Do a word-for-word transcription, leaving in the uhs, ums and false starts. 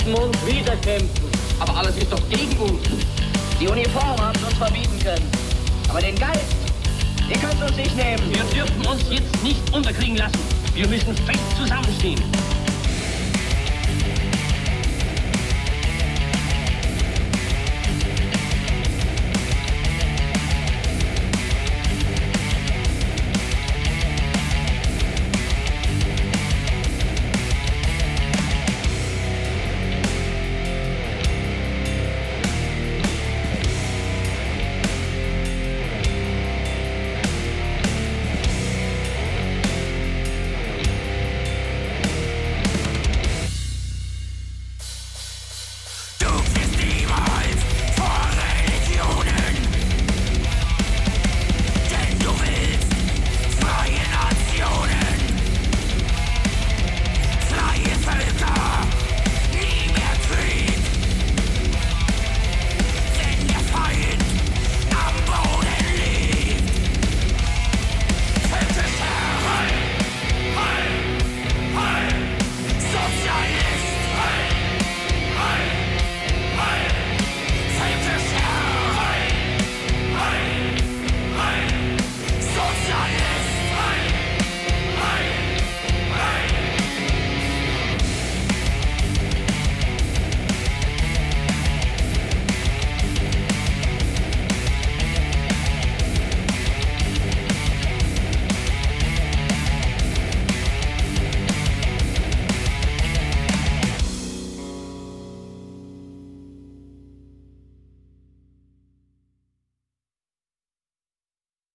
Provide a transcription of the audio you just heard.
kämpfen und wieder kämpfen. Aber alles ist doch gegen uns. Die Uniform haben sie uns verbieten können. Aber den Geist, den könnt ihr uns nicht nehmen. Wir dürfen uns jetzt nicht unterkriegen lassen. Wir müssen fest zusammenstehen.